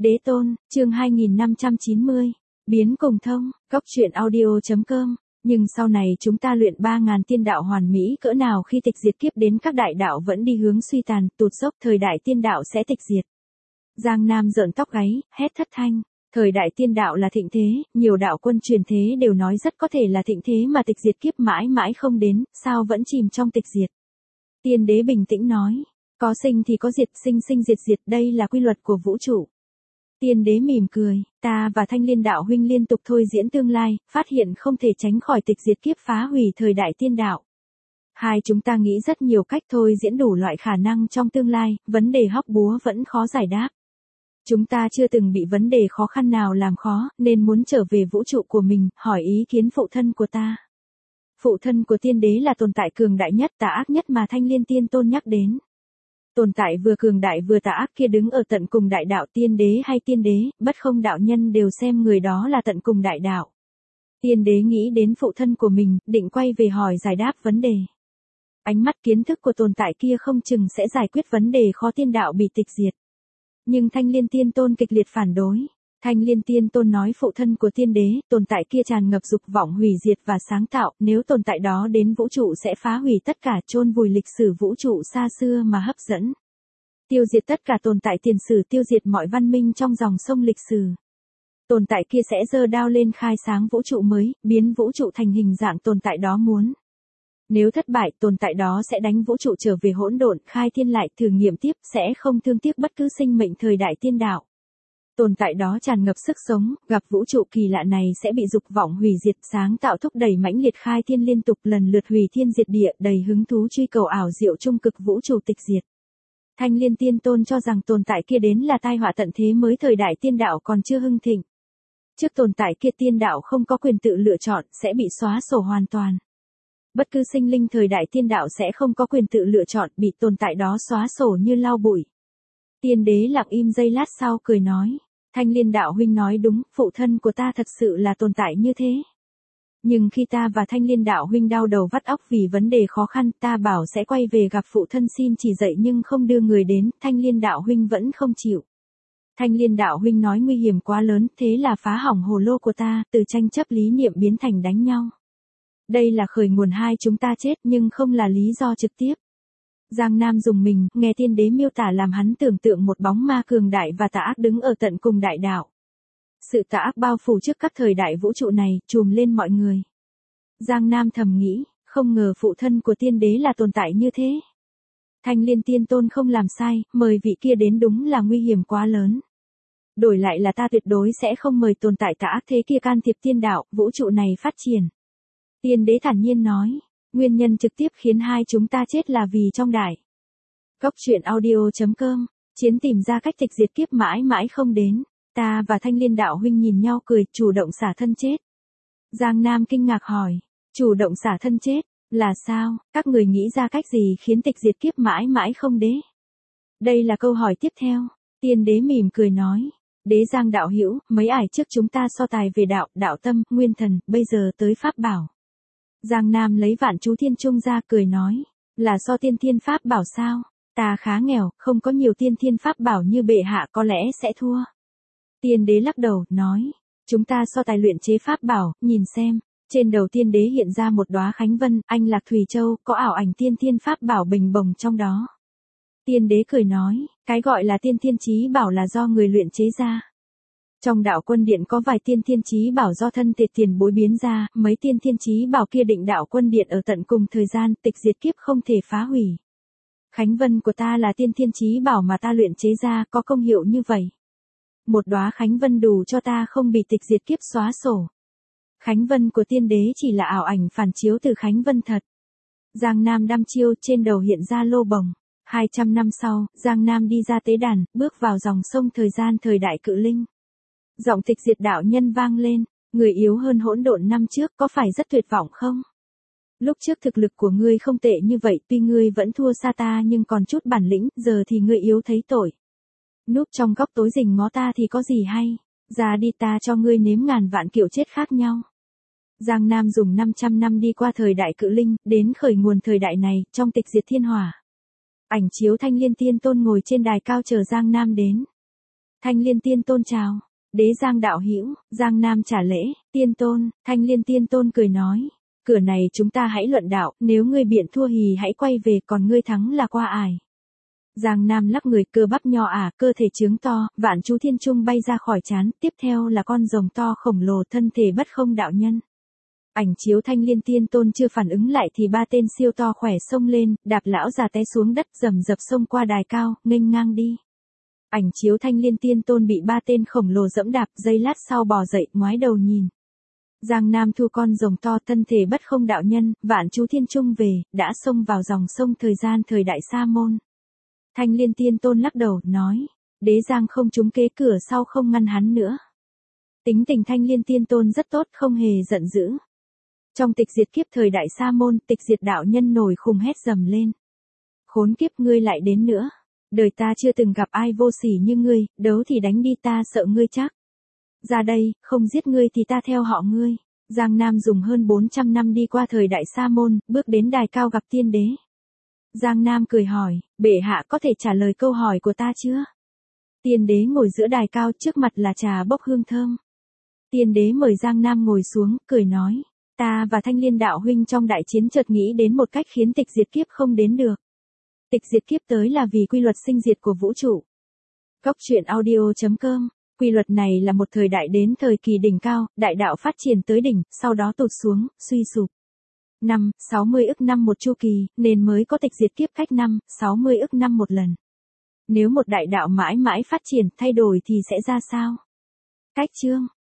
Đế tôn, chương 2590. Biến cùng thông, góc truyện audio.com. Nhưng sau này chúng ta luyện 3.000 tiên đạo hoàn mỹ cỡ nào khi tịch diệt kiếp đến các đại đạo vẫn đi hướng suy tàn, tụt dốc, thời đại tiên đạo sẽ tịch diệt. Giang Nam rợn tóc gáy, hét thất thanh. Thời đại tiên đạo là thịnh thế, nhiều đạo quân truyền thế đều nói rất có thể là thịnh thế mà tịch diệt kiếp mãi mãi không đến, sao vẫn chìm trong tịch diệt. Tiên đế bình tĩnh nói, có sinh thì có diệt, sinh sinh diệt diệt, đây là quy luật của vũ trụ. Tiên đế mỉm cười, ta và Thanh Liên đạo huynh liên tục thôi diễn tương lai, phát hiện không thể tránh khỏi tịch diệt kiếp phá hủy thời đại tiên đạo. Hai chúng ta nghĩ rất nhiều cách thôi diễn đủ loại khả năng trong tương lai, vấn đề hóc búa vẫn khó giải đáp. Chúng ta chưa từng bị vấn đề khó khăn nào làm khó, nên muốn trở về vũ trụ của mình, hỏi ý kiến phụ thân của ta. Phụ thân của tiên đế là tồn tại cường đại nhất, tà ác nhất mà Thanh Liên tiên tôn nhắc đến. Tồn tại vừa cường đại vừa tà ác kia đứng ở tận cùng đại đạo, tiên đế hay tiên đế, bất không đạo nhân đều xem người đó là tận cùng đại đạo. Tiên đế nghĩ đến phụ thân của mình, định quay về hỏi giải đáp vấn đề. Ánh mắt kiến thức của tồn tại kia không chừng sẽ giải quyết vấn đề khó tiên đạo bị tịch diệt. Nhưng Thanh Liên tiên tôn kịch liệt phản đối. Thanh Liên tiên tôn nói phụ thân của tiên đế, tồn tại kia tràn ngập dục vọng hủy diệt và sáng tạo, nếu tồn tại đó đến vũ trụ sẽ phá hủy tất cả, chôn vùi lịch sử vũ trụ xa xưa mà hấp dẫn. Tiêu diệt tất cả tồn tại tiền sử, tiêu diệt mọi văn minh trong dòng sông lịch sử. Tồn tại kia sẽ giơ đao lên khai sáng vũ trụ mới, biến vũ trụ thành hình dạng tồn tại đó muốn. Nếu thất bại, tồn tại đó sẽ đánh vũ trụ trở về hỗn độn, khai thiên lại, thử nghiệm tiếp, sẽ không thương tiếc bất cứ sinh mệnh thời đại tiên đạo. Tồn tại đó tràn ngập sức sống, gặp vũ trụ kỳ lạ này sẽ bị dục vọng hủy diệt, sáng tạo thúc đẩy mãnh liệt khai thiên liên tục lần lượt hủy thiên diệt địa, đầy hứng thú truy cầu ảo diệu trung cực vũ trụ tịch diệt. Thanh Liên tiên tôn cho rằng tồn tại kia đến là tai họa tận thế mới thời đại tiên đạo còn chưa hưng thịnh. Trước tồn tại kia tiên đạo không có quyền tự lựa chọn, sẽ bị xóa sổ hoàn toàn. Bất cứ sinh linh thời đại tiên đạo sẽ không có quyền tự lựa chọn, bị tồn tại đó xóa sổ như lau bụi. Tiên đế lặng im giây lát sau cười nói, Thanh Liên đạo huynh nói đúng, phụ thân của ta thật sự là tồn tại như thế. Nhưng khi ta và Thanh Liên đạo huynh đau đầu vắt óc vì vấn đề khó khăn, ta bảo sẽ quay về gặp phụ thân xin chỉ dạy nhưng không đưa người đến, Thanh Liên đạo huynh vẫn không chịu. Thanh Liên đạo huynh nói nguy hiểm quá lớn, thế là phá hỏng hồ lô của ta, từ tranh chấp lý niệm biến thành đánh nhau. Đây là khởi nguồn hai chúng ta chết nhưng không là lý do trực tiếp. Giang Nam dùng mình, nghe tiên đế miêu tả làm hắn tưởng tượng một bóng ma cường đại và tà ác đứng ở tận cùng đại đạo. Sự tà ác bao phủ trước các thời đại vũ trụ này, trùm lên mọi người. Giang Nam thầm nghĩ, không ngờ phụ thân của tiên đế là tồn tại như thế. Thanh Liên tiên tôn không làm sai, mời vị kia đến đúng là nguy hiểm quá lớn. Đổi lại là ta tuyệt đối sẽ không mời tồn tại tà ác thế kia can thiệp tiên đạo, vũ trụ này phát triển. Tiên đế thản nhiên nói, nguyên nhân trực tiếp khiến hai chúng ta chết là vì trong đại. Góc truyện audio.com, chiến tìm ra cách tịch diệt kiếp mãi mãi không đến. Ta và Thanh Liên đạo huynh nhìn nhau cười, chủ động xả thân chết. Giang Nam kinh ngạc hỏi, chủ động xả thân chết, là sao, các người nghĩ ra cách gì khiến tịch diệt kiếp mãi mãi không đế? Đây là câu hỏi tiếp theo. Tiên đế mỉm cười nói, đế Giang đạo hữu, mấy ải trước chúng ta so tài về đạo, đạo tâm, nguyên thần, bây giờ tới pháp bảo. Giang Nam lấy Vạn Chú Thiên Trung ra cười nói, là so tiên thiên pháp bảo sao? Ta khá nghèo, không có nhiều tiên thiên pháp bảo như bệ hạ có lẽ sẽ thua. Tiên đế lắc đầu, nói, chúng ta so tài luyện chế pháp bảo, nhìn xem. Trên đầu tiên đế hiện ra một đóa khánh vân, anh lạc Thùy Châu, có ảo ảnh tiên thiên pháp bảo bình bồng trong đó. Tiên đế cười nói, cái gọi là tiên thiên chí bảo là do người luyện chế ra. Trong đạo quân điện có vài tiên thiên chí bảo do thân tệt tiền bối biến ra, mấy tiên thiên chí bảo kia định đạo quân điện ở tận cùng thời gian, tịch diệt kiếp không thể phá hủy. Khánh vân của ta là tiên thiên chí bảo mà ta luyện chế ra, có công hiệu như vậy. Một đóa khánh vân đủ cho ta không bị tịch diệt kiếp xóa sổ. Khánh vân của tiên đế chỉ là ảo ảnh phản chiếu từ khánh vân thật. Giang Nam đăm chiêu, trên đầu hiện ra lô bồng. 200 năm sau, Giang Nam đi ra tế đàn, bước vào dòng sông thời gian thời đại cự linh. Giọng tịch diệt đạo nhân vang lên, người yếu hơn hỗn độn năm trước có phải rất tuyệt vọng không? Lúc trước thực lực của ngươi không tệ như vậy, tuy ngươi vẫn thua xa ta nhưng còn chút bản lĩnh, giờ thì ngươi yếu thấy tội. Núp trong góc tối rình ngó ta thì có gì hay, ra đi ta cho ngươi nếm ngàn vạn kiểu chết khác nhau. Giang Nam dùng 500 năm đi qua thời đại cự linh, đến khởi nguồn thời đại này, trong tịch diệt thiên hỏa. Ảnh chiếu Thanh Liên tiên tôn ngồi trên đài cao chờ Giang Nam đến. Thanh Liên Tiên Tôn chào. Đế Giang đạo hữu, Giang Nam trả lễ, Tiên Tôn, Thanh Liên Tiên Tôn cười nói. Cửa này chúng ta hãy luận đạo, nếu ngươi biện thua hì hãy quay về, còn ngươi thắng là qua ải. Giang Nam lắc người, cơ bắp nho cơ thể trướng to, vạn chú thiên trung bay ra khỏi trán, tiếp theo là con rồng to khổng lồ, thân thể bất không đạo nhân. Ảnh chiếu Thanh Liên Tiên Tôn chưa phản ứng lại thì ba tên siêu to khỏe xông lên, đạp lão già té xuống đất, rầm rập xông qua đài cao, nghênh ngang đi. Ảnh chiếu Thanh Liên Tiên Tôn bị ba tên khổng lồ dẫm đạp, giây lát sau bò dậy, ngoái đầu nhìn. Giang Nam thu con rồng to, thân thể bất không đạo nhân, vạn chú thiên trung về, đã xông vào dòng sông thời gian thời đại Sa môn. Thanh Liên Tiên Tôn lắc đầu, nói, Đế Giang không trúng kế, cửa sau không ngăn hắn nữa. Tính tình Thanh Liên Tiên Tôn rất tốt, không hề giận dữ. Trong tịch diệt kiếp thời đại Sa môn, tịch diệt đạo nhân nổi khùng hét dầm lên. Khốn kiếp, ngươi lại đến nữa. Đời ta chưa từng gặp ai vô sỉ như ngươi, đấu thì đánh đi, ta sợ ngươi chắc. Ra đây, không giết ngươi thì ta theo họ ngươi. Giang Nam dùng hơn 400 năm đi qua thời đại Sa môn, bước đến đài cao gặp tiên đế. Giang Nam cười hỏi, bệ hạ có thể trả lời câu hỏi của ta chưa? Tiên đế ngồi giữa đài cao, trước mặt là trà bốc hương thơm. Tiên đế mời Giang Nam ngồi xuống, cười nói, ta và Thanh Liên đạo huynh trong đại chiến chợt nghĩ đến một cách khiến tịch diệt kiếp không đến được. Tịch diệt kiếp tới là vì quy luật sinh diệt của vũ trụ. Góc truyện audio.com. Quy luật này là một thời đại đến thời kỳ đỉnh cao, đại đạo phát triển tới đỉnh, sau đó tụt xuống, suy sụp. 60 ức năm một chu kỳ, nên mới có tịch diệt kiếp cách 60 ức năm một lần. Nếu một đại đạo mãi mãi phát triển, thay đổi thì sẽ ra sao? Cách chương